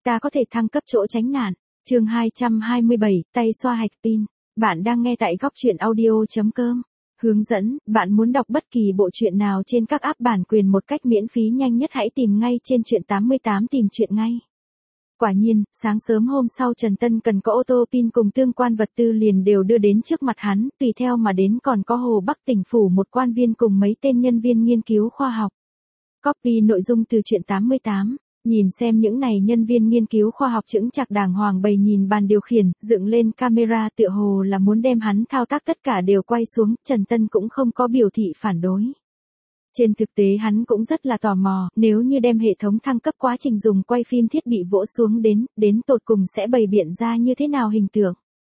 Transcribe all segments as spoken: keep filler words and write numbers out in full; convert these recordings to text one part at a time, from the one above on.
ta có thể thăng cấp chỗ tránh nạn. Chương hai trăm hai mươi bảy, tay xoa hạch pin. Bạn đang nghe tại góc truyện audio chấm com. Hướng dẫn, bạn muốn đọc bất kỳ bộ truyện nào trên các app bản quyền một cách miễn phí nhanh nhất hãy tìm ngay trên truyện tám mươi tám tìm truyện ngay. Quả nhiên, sáng sớm hôm sau Trần Tân cần có ô tô pin cùng tương quan vật tư liền đều đưa đến trước mặt hắn, tùy theo mà đến còn có Hồ Bắc tỉnh phủ một quan viên cùng mấy tên nhân viên nghiên cứu khoa học. Copy nội dung từ truyện tám mươi tám. Nhìn xem những này nhân viên nghiên cứu khoa học chững chạc đàng hoàng bày nhìn bàn điều khiển, dựng lên camera tựa hồ là muốn đem hắn thao tác tất cả đều quay xuống, Trần Tân cũng không có biểu thị phản đối. Trên thực tế hắn cũng rất là tò mò, nếu như đem hệ thống thăng cấp quá trình dùng quay phim thiết bị vỗ xuống đến, đến tột cùng sẽ bày biện ra như thế nào hình tượng.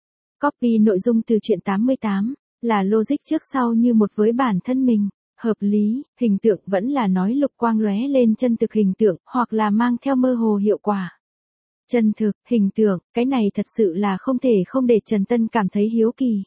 Copy nội dung từ truyện tám mươi tám, là logic trước sau như một với bản thân mình. Hợp lý, hình tượng vẫn là nói lục quang lóe lên chân thực hình tượng, hoặc là mang theo mơ hồ hiệu quả. Chân thực, hình tượng, cái này thật sự là không thể không để Trần Tân cảm thấy hiếu kỳ.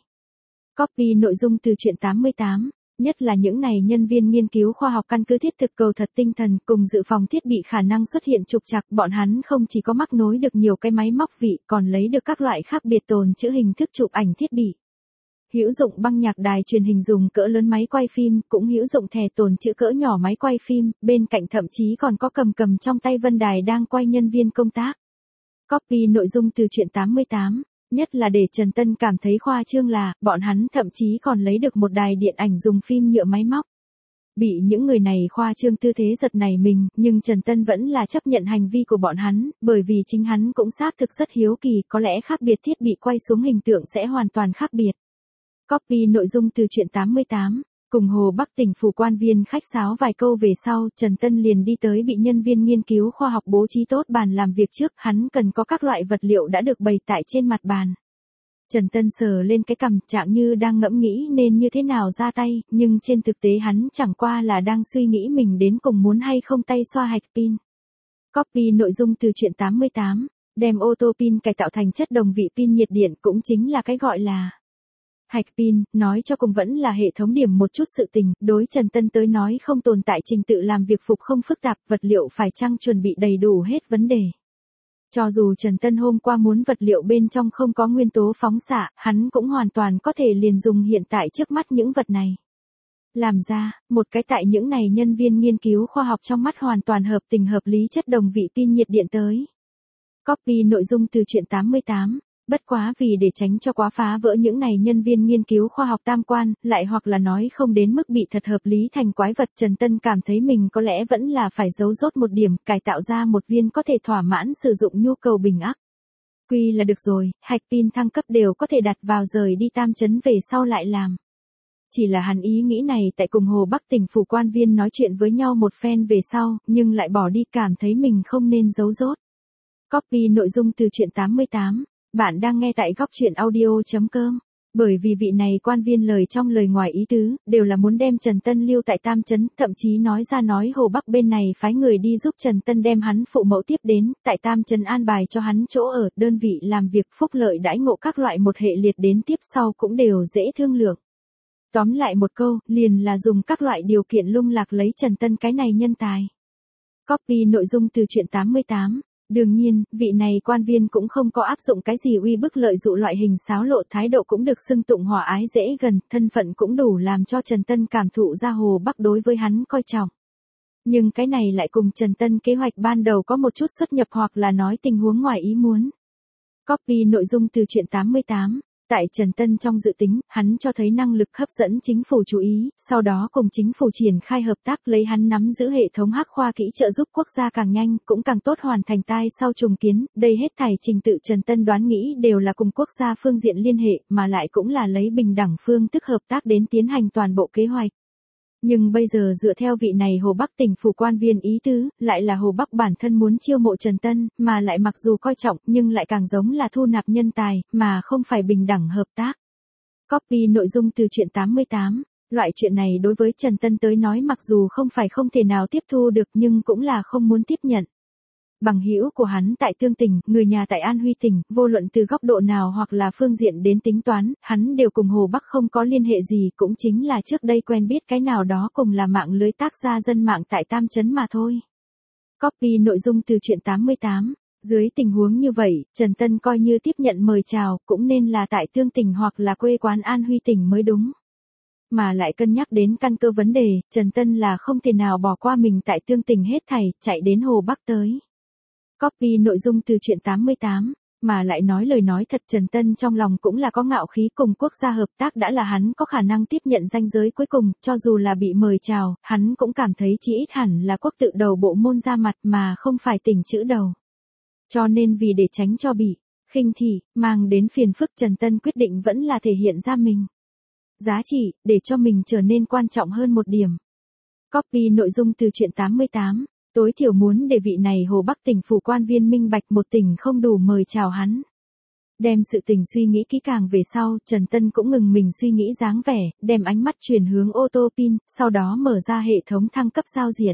Copy nội dung từ truyện tám mươi tám, nhất là những này nhân viên nghiên cứu khoa học căn cứ thiết thực cầu thật tinh thần cùng dự phòng thiết bị khả năng xuất hiện trục trặc, bọn hắn không chỉ có mắc nối được nhiều cái máy móc vị, còn lấy được các loại khác biệt tồn trữ hình thức chụp ảnh thiết bị. Hữu dụng băng nhạc đài truyền hình dùng cỡ lớn máy quay phim, cũng hữu dụng thẻ tồn trữ cỡ nhỏ máy quay phim, bên cạnh thậm chí còn có cầm cầm trong tay vân đài đang quay nhân viên công tác. Copy nội dung từ truyện tám mươi tám, nhất là để Trần Tân cảm thấy khoa trương là, bọn hắn thậm chí còn lấy được một đài điện ảnh dùng phim nhựa máy móc. Bị những người này khoa trương tư thế giật nảy mình, nhưng Trần Tân vẫn là chấp nhận hành vi của bọn hắn, bởi vì chính hắn cũng xác thực rất hiếu kỳ, có lẽ khác biệt thiết bị quay xuống hình tượng sẽ hoàn toàn khác biệt. Copy nội dung từ truyện tám mươi tám, cùng Hồ Bắc tỉnh phủ quan viên khách sáo vài câu về sau, Trần Tân liền đi tới bị nhân viên nghiên cứu khoa học bố trí tốt bàn làm việc trước, hắn cần có các loại vật liệu đã được bày tại trên mặt bàn. Trần Tân sờ lên cái cằm, trạng như đang ngẫm nghĩ nên như thế nào ra tay, nhưng trên thực tế hắn chẳng qua là đang suy nghĩ mình đến cùng muốn hay không tay xoa hạch pin. Copy nội dung từ truyện tám mươi tám, đem ô tô pin cải tạo thành chất đồng vị pin nhiệt điện cũng chính là cái gọi là hạch pin, nói cho cùng vẫn là hệ thống điểm một chút sự tình, đối Trần Tân tới nói không tồn tại trình tự làm việc phục không phức tạp, vật liệu phải chăng chuẩn bị đầy đủ hết vấn đề. Cho dù Trần Tân hôm qua muốn vật liệu bên trong không có nguyên tố phóng xạ, hắn cũng hoàn toàn có thể liền dùng hiện tại trước mắt những vật này. Làm ra, một cái tại những này nhân viên nghiên cứu khoa học trong mắt hoàn toàn hợp tình hợp lý chất đồng vị pin nhiệt điện tới. Copy nội dung từ truyện tám mươi tám. Bất quá vì để tránh cho quá phá vỡ những này nhân viên nghiên cứu khoa học tam quan, lại hoặc là nói không đến mức bị thật hợp lý thành quái vật, Trần Tân cảm thấy mình có lẽ vẫn là phải giấu rốt một điểm, cải tạo ra một viên có thể thỏa mãn sử dụng nhu cầu bình ắc. Quy là được rồi, hạch pin thăng cấp đều có thể đặt vào rời đi Tam Trấn về sau lại làm. Chỉ là hắn ý nghĩ này tại cùng Hồ Bắc tỉnh phủ quan viên nói chuyện với nhau một phen về sau, nhưng lại bỏ đi cảm thấy mình không nên giấu rốt. Copy nội dung từ truyện tám mươi tám. Bạn đang nghe tại góc truyện audio chấm com. Bởi vì vị này quan viên lời trong lời ngoài ý tứ, đều là muốn đem Trần Tân lưu tại Tam Trấn, thậm chí nói ra nói Hồ Bắc bên này phái người đi giúp Trần Tân đem hắn phụ mẫu tiếp đến, tại Tam Trấn an bài cho hắn chỗ ở, đơn vị làm việc phúc lợi đãi ngộ các loại một hệ liệt đến tiếp sau cũng đều dễ thương lượng. Tóm lại một câu, liền là dùng các loại điều kiện lung lạc lấy Trần Tân cái này nhân tài. Copy nội dung từ truyện tám mươi tám. Đương nhiên, vị này quan viên cũng không có áp dụng cái gì uy bức lợi dụ loại hình xáo lộ, thái độ cũng được xưng tụng hòa ái dễ gần, thân phận cũng đủ làm cho Trần Tân cảm thụ ra Hồ Bắc đối với hắn coi trọng. Nhưng cái này lại cùng Trần Tân kế hoạch ban đầu có một chút xuất nhập hoặc là nói tình huống ngoài ý muốn. Copy nội dung từ truyện tám mươi tám. Tại Trần Tân trong dự tính, hắn cho thấy năng lực hấp dẫn chính phủ chú ý, sau đó cùng chính phủ triển khai hợp tác lấy hắn nắm giữ hệ thống hắc khoa kỹ trợ giúp quốc gia càng nhanh, cũng càng tốt hoàn thành tai sau trùng kiến, đây hết thảy trình tự Trần Tân đoán nghĩ đều là cùng quốc gia phương diện liên hệ, mà lại cũng là lấy bình đẳng phương thức hợp tác đến tiến hành toàn bộ kế hoạch. Nhưng bây giờ dựa theo vị này Hồ Bắc tỉnh phủ quan viên ý tứ, lại là Hồ Bắc bản thân muốn chiêu mộ Trần Tân, mà lại mặc dù coi trọng nhưng lại càng giống là thu nạp nhân tài, mà không phải bình đẳng hợp tác. Copy nội dung từ truyện tám mươi tám. Loại chuyện này đối với Trần Tân tới nói mặc dù không phải không thể nào tiếp thu được nhưng cũng là không muốn tiếp nhận. Bằng hữu của hắn tại Tương tỉnh, người nhà tại An Huy tỉnh, vô luận từ góc độ nào hoặc là phương diện đến tính toán, hắn đều cùng Hồ Bắc không có liên hệ gì, cũng chính là trước đây quen biết cái nào đó cùng là mạng lưới tác gia dân mạng tại Tam Trấn mà thôi. Copy nội dung từ truyện tám mươi tám. Dưới tình huống như vậy, Trần Tân coi như tiếp nhận mời chào, cũng nên là tại Tương Tỉnh hoặc là quê quán An Huy tỉnh mới đúng. Mà lại cân nhắc đến căn cơ vấn đề, Trần Tân là không thể nào bỏ qua mình tại Tương Tỉnh hết thảy, chạy đến Hồ Bắc tới. Copy nội dung từ truyện tám mươi tám, mà lại nói lời nói thật, Trần Tân trong lòng cũng là có ngạo khí, cùng quốc gia hợp tác đã là hắn có khả năng tiếp nhận ranh giới cuối cùng, cho dù là bị mời chào, hắn cũng cảm thấy chí ít hẳn là quốc tự đầu bộ môn ra mặt mà không phải tỉnh chữ đầu. Cho nên vì để tránh cho bị khinh thị, mang đến phiền phức, Trần Tân quyết định vẫn là thể hiện ra mình giá trị, để cho mình trở nên quan trọng hơn một điểm. Copy nội dung từ truyện tám mươi tám, tối thiểu muốn để vị này Hồ Bắc tỉnh phủ quan viên minh bạch một tỉnh không đủ mời chào hắn. Đem sự tình suy nghĩ kỹ càng về sau, Trần Tân cũng ngừng mình suy nghĩ dáng vẻ, đem ánh mắt chuyển hướng ô tô pin, sau đó mở ra hệ thống thăng cấp giao diện.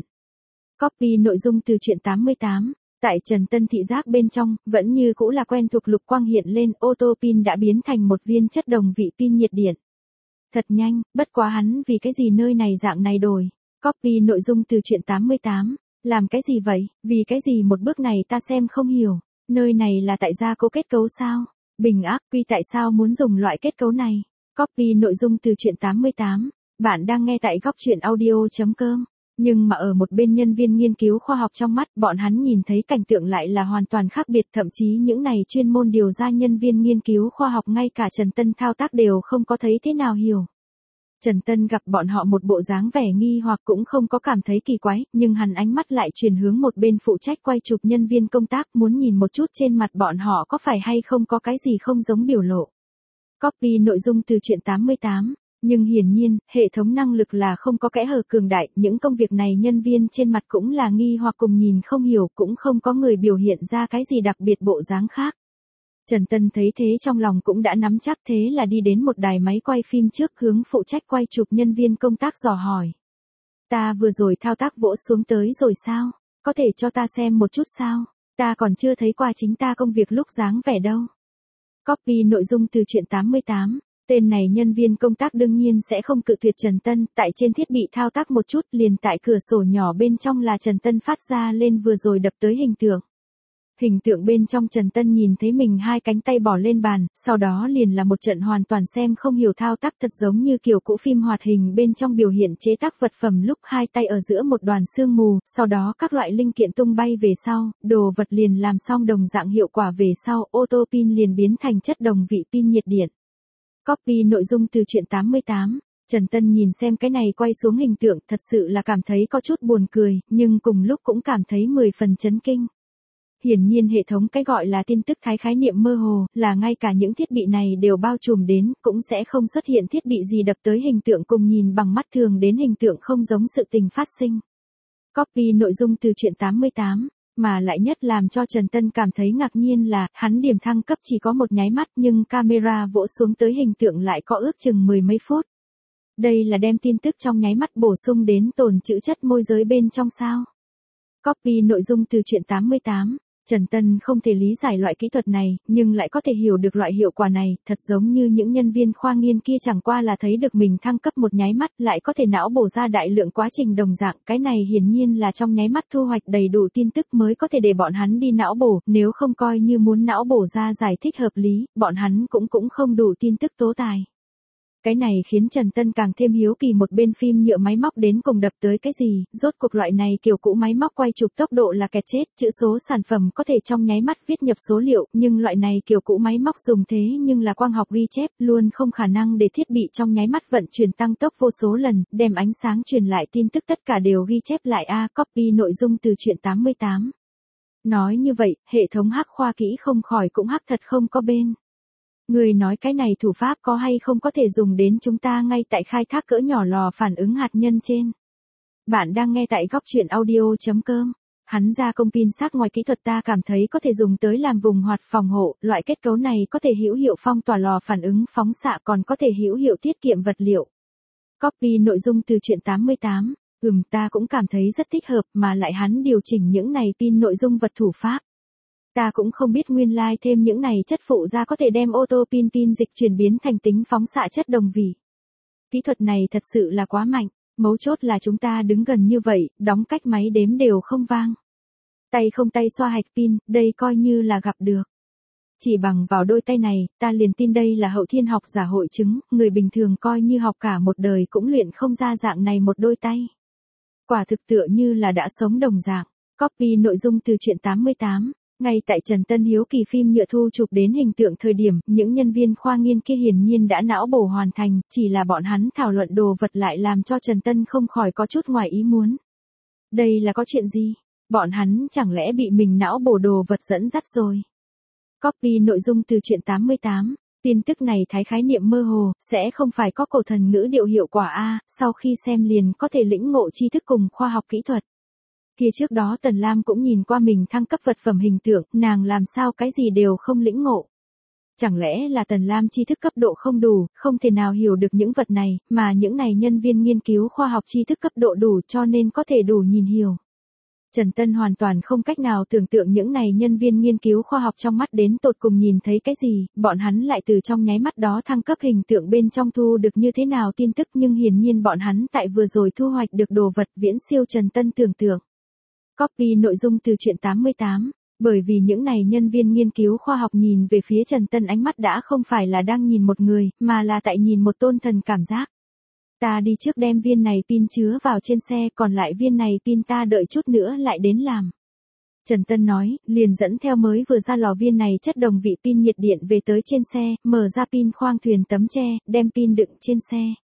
Copy nội dung từ truyện tám mươi tám. Tại Trần Tân thị giác bên trong, vẫn như cũ là quen thuộc lục quang hiện lên, ô tô pin đã biến thành một viên chất đồng vị pin nhiệt điện. Thật nhanh, bất quá hắn vì cái gì nơi này dạng này đổi. Copy nội dung từ truyện tám mươi tám. Làm cái gì vậy, vì cái gì một bước này ta xem không hiểu. Nơi này là tại gia cố kết cấu sao? Bình ác quy tại sao muốn dùng loại kết cấu này? Copy nội dung từ truyện tám mươi tám. Bạn đang nghe tại góc truyện audio.com. Nhưng mà ở một bên nhân viên nghiên cứu khoa học trong mắt, bọn hắn nhìn thấy cảnh tượng lại là hoàn toàn khác biệt, thậm chí những này chuyên môn điều ra nhân viên nghiên cứu khoa học ngay cả Trần Tân thao tác đều không có thấy thế nào hiểu. Trần Tân gặp bọn họ một bộ dáng vẻ nghi hoặc cũng không có cảm thấy kỳ quái, nhưng hắn ánh mắt lại chuyển hướng một bên phụ trách quay chụp nhân viên công tác, muốn nhìn một chút trên mặt bọn họ có phải hay không có cái gì không giống biểu lộ. Copy nội dung từ truyện tám mươi tám. Nhưng hiển nhiên, hệ thống năng lực là không có kẽ hở cường đại, những công việc này nhân viên trên mặt cũng là nghi hoặc cùng nhìn không hiểu, cũng không có người biểu hiện ra cái gì đặc biệt bộ dáng khác. Trần Tân thấy thế trong lòng cũng đã nắm chắc, thế là đi đến một đài máy quay phim trước, hướng phụ trách quay chụp nhân viên công tác dò hỏi. Ta vừa rồi thao tác vỗ xuống tới rồi sao? Có thể cho ta xem một chút sao? Ta còn chưa thấy qua chính ta công việc lúc dáng vẻ đâu. Copy nội dung từ truyện tám mươi tám. Tên này nhân viên công tác đương nhiên sẽ không cự tuyệt Trần Tân, tại trên thiết bị thao tác một chút, liền tại cửa sổ nhỏ bên trong là Trần Tân phát ra lên vừa rồi đập tới hình tượng. Hình tượng bên trong Trần Tân nhìn thấy mình hai cánh tay bỏ lên bàn, sau đó liền là một trận hoàn toàn xem không hiểu thao tác, thật giống như kiểu cũ phim hoạt hình bên trong biểu hiện chế tác vật phẩm lúc hai tay ở giữa một đoàn sương mù, sau đó các loại linh kiện tung bay về sau, đồ vật liền làm xong đồng dạng hiệu quả về sau, ô tô pin liền biến thành chất đồng vị pin nhiệt điện. Copy nội dung từ truyện tám mươi tám. Trần Tân nhìn xem cái này quay xuống hình tượng, thật sự là cảm thấy có chút buồn cười, nhưng cùng lúc cũng cảm thấy mười phần chấn kinh. Hiển nhiên hệ thống cái gọi là tin tức thái khái niệm mơ hồ, là ngay cả những thiết bị này đều bao trùm đến, cũng sẽ không xuất hiện thiết bị gì đập tới hình tượng cùng nhìn bằng mắt thường đến hình tượng không giống sự tình phát sinh. Copy nội dung từ truyện tám mươi tám. Mà lại nhất làm cho Trần Tân cảm thấy ngạc nhiên là, hắn điểm thăng cấp chỉ có một nháy mắt nhưng camera vỗ xuống tới hình tượng lại có ước chừng mười mấy phút. Đây là đem tin tức trong nháy mắt bổ sung đến tồn trữ chất môi giới bên trong sao. Copy nội dung từ truyện tám mươi tám. Trần Tân không thể lý giải loại kỹ thuật này, nhưng lại có thể hiểu được loại hiệu quả này, thật giống như những nhân viên khoa nghiên kia chẳng qua là thấy được mình thăng cấp một nháy mắt lại có thể não bổ ra đại lượng quá trình đồng dạng, cái này hiển nhiên là trong nháy mắt thu hoạch đầy đủ tin tức mới có thể để bọn hắn đi não bổ, nếu không coi như muốn não bổ ra giải thích hợp lý, bọn hắn cũng cũng không đủ tin tức tố tài. Cái này khiến Trần Tân càng thêm hiếu kỳ một bên phim nhựa máy móc đến cùng đập tới cái gì, rốt cuộc loại này kiểu cũ máy móc quay chụp tốc độ là kẹt chết, chữ số sản phẩm có thể trong nháy mắt viết nhập số liệu, nhưng loại này kiểu cũ máy móc dùng thế nhưng là quang học ghi chép, luôn không khả năng để thiết bị trong nháy mắt vận chuyển tăng tốc vô số lần, đem ánh sáng truyền lại tin tức tất cả đều ghi chép lại a. Copy nội dung từ truyện tám mươi tám. Nói như vậy, hệ thống hack khoa kỹ không khỏi cũng hack thật không có bên. Người nói cái này thủ pháp có hay không có thể dùng đến chúng ta ngay tại khai thác cỡ nhỏ lò phản ứng hạt nhân trên. Bạn đang nghe tại góc truyện audio.com. Hắn ra công pin xác ngoài kỹ thuật ta cảm thấy có thể dùng tới làm vùng hoạt phòng hộ, loại kết cấu này có thể hữu hiệu phong tỏa lò phản ứng phóng xạ còn có thể hữu hiệu tiết kiệm vật liệu. Copy nội dung từ truyện tám mươi tám. Ừm ta cũng cảm thấy rất thích hợp mà lại hắn điều chỉnh những này pin nội dung vật thủ pháp. Ta cũng không biết nguyên lai like thêm những này chất phụ ra có thể đem ô tô pin pin dịch chuyển biến thành tính phóng xạ chất đồng vị. Kỹ thuật này thật sự là quá mạnh, mấu chốt là chúng ta đứng gần như vậy, đóng cách máy đếm đều không vang. Tay không tay xoa hạch pin, đây coi như là gặp được. Chỉ bằng vào đôi tay này, ta liền tin đây là hậu thiên học giả hội chứng, người bình thường coi như học cả một đời cũng luyện không ra dạng này một đôi tay. Quả thực tựa như là đã sống đồng dạng. Copy nội dung từ truyện tám mươi tám. Ngay tại Trần Tân Hiếu Kỳ phim nhựa thu chụp đến hình tượng thời điểm, những nhân viên khoa nghiên kia hiển nhiên đã não bổ hoàn thành, chỉ là bọn hắn thảo luận đồ vật lại làm cho Trần Tân không khỏi có chút ngoài ý muốn. Đây là có chuyện gì? Bọn hắn chẳng lẽ bị mình não bổ đồ vật dẫn dắt rồi? Copy nội dung từ truyện tám mươi tám. Tin tức này thái khái niệm mơ hồ, sẽ không phải có cổ thần ngữ điệu hiệu quả A, sau khi xem liền có thể lĩnh ngộ tri thức cùng khoa học kỹ thuật. Kia trước đó Tần Lam cũng nhìn qua mình thăng cấp vật phẩm hình tượng, nàng làm sao cái gì đều không lĩnh ngộ. Chẳng lẽ là Tần Lam tri thức cấp độ không đủ, không thể nào hiểu được những vật này, mà những này nhân viên nghiên cứu khoa học tri thức cấp độ đủ cho nên có thể đủ nhìn hiểu. Trần Tân hoàn toàn không cách nào tưởng tượng những này nhân viên nghiên cứu khoa học trong mắt đến tột cùng nhìn thấy cái gì, bọn hắn lại từ trong nháy mắt đó thăng cấp hình tượng bên trong thu được như thế nào tin tức, nhưng hiển nhiên bọn hắn tại vừa rồi thu hoạch được đồ vật viễn siêu Trần Tân tưởng tượng. Copy nội dung từ truyện tám mươi tám. Bởi vì những này nhân viên nghiên cứu khoa học nhìn về phía Trần Tân ánh mắt đã không phải là đang nhìn một người, mà là tại nhìn một tôn thần cảm giác. Ta đi trước đem viên này pin chứa vào trên xe, còn lại viên này pin ta đợi chút nữa lại đến làm. Trần Tân nói, liền dẫn theo mới vừa ra lò viên này chất đồng vị pin nhiệt điện về tới trên xe, mở ra pin khoang thuyền tấm tre, đem pin đựng trên xe.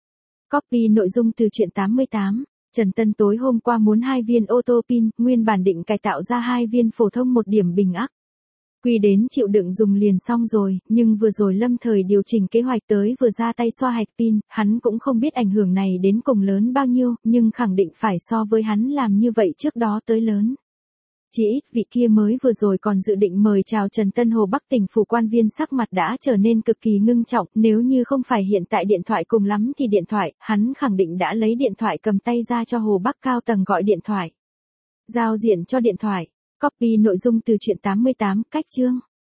Copy nội dung từ truyện tám mươi tám. Trần Tân tối hôm qua muốn hai viên ô tô pin, nguyên bản định cải tạo ra hai viên phổ thông một điểm bình ắc. Quy đến chịu đựng dùng liền xong rồi, nhưng vừa rồi lâm thời điều chỉnh kế hoạch tới vừa ra tay xoa hạch pin, hắn cũng không biết ảnh hưởng này đến cùng lớn bao nhiêu, nhưng khẳng định phải so với hắn làm như vậy trước đó tới lớn. Chỉ ít vị kia mới vừa rồi còn dự định mời chào Trần Tân Hồ Bắc tỉnh phủ quan viên sắc mặt đã trở nên cực kỳ ngưng trọng, nếu như không phải hiện tại điện thoại cùng lắm thì điện thoại, hắn khẳng định đã lấy điện thoại cầm tay ra cho Hồ Bắc cao tầng gọi điện thoại. Giao diện cho điện thoại. Copy nội dung từ truyện tám mươi tám, cách chương.